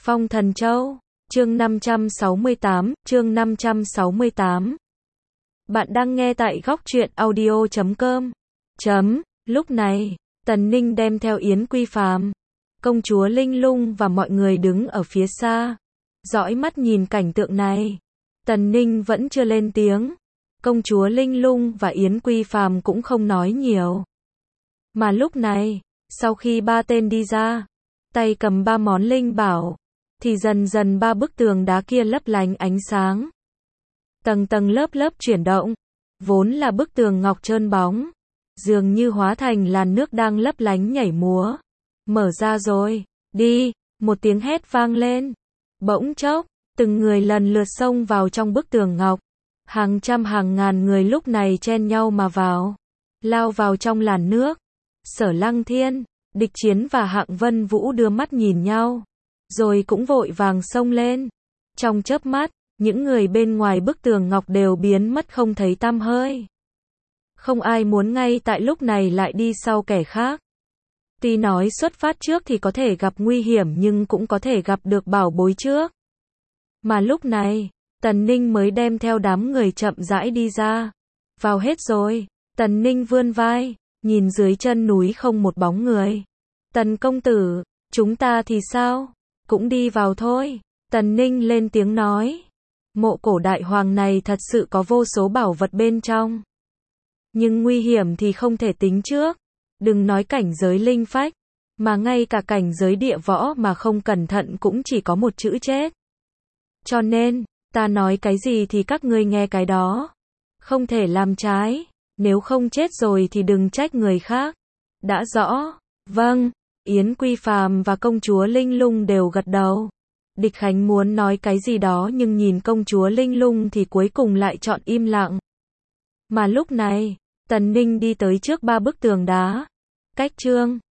Phong Thần Châu, chương 568, chương 568. Bạn đang nghe tại góc truyện audio.com. Lúc này, Tần Ninh đem theo Yến Quy Phàm, công chúa Linh Lung và mọi người đứng ở phía xa, dõi mắt nhìn cảnh tượng này. Tần Ninh vẫn chưa lên tiếng, công chúa Linh Lung và Yến Quy Phàm cũng không nói nhiều. Mà lúc này, sau khi ba tên đi ra, tay cầm ba món linh bảo, thì dần dần ba bức tường đá kia lấp lánh ánh sáng. Tầng tầng lớp lớp chuyển động, vốn là bức tường ngọc trơn bóng, dường như hóa thành làn nước đang lấp lánh nhảy múa. Mở ra rồi, đi, một tiếng hét vang lên. Bỗng chốc, từng người lần lượt xông vào trong bức tường ngọc. Hàng trăm hàng ngàn người lúc này chen nhau mà vào, lao vào trong làn nước. Sở Lăng Thiên, Địch Chiến và Hạng Vân Vũ đưa mắt nhìn nhau, rồi cũng vội vàng xông lên. Trong chớp mắt, những người bên ngoài bức tường ngọc đều biến mất không thấy tăm hơi. Không ai muốn ngay tại lúc này lại đi sau kẻ khác. Tuy nói xuất phát trước thì có thể gặp nguy hiểm nhưng cũng có thể gặp được bảo bối trước. Mà lúc này, Tần Ninh mới đem theo đám người chậm rãi đi ra. Vào hết rồi, Tần Ninh vươn vai, nhìn dưới chân núi không một bóng người. Tần công tử, chúng ta thì sao? Cũng đi vào thôi. Tần Ninh lên tiếng nói. Mộ cổ đại hoàng này thật sự có vô số bảo vật bên trong. Nhưng nguy hiểm thì không thể tính trước. Đừng nói cảnh giới linh phách, mà ngay cả cảnh giới địa võ mà không cẩn thận cũng chỉ có một chữ chết. Cho nên, ta nói cái gì thì các ngươi nghe cái đó. Không thể làm trái, nếu không chết rồi thì đừng trách người khác. Đã rõ, vâng. Yến Quy Phàm và công chúa Linh Lung đều gật đầu. Địch Khánh muốn nói cái gì đó nhưng nhìn công chúa Linh Lung thì cuối cùng lại chọn im lặng. Mà lúc này, Tần Ninh đi tới trước ba bức tường đá, cách chương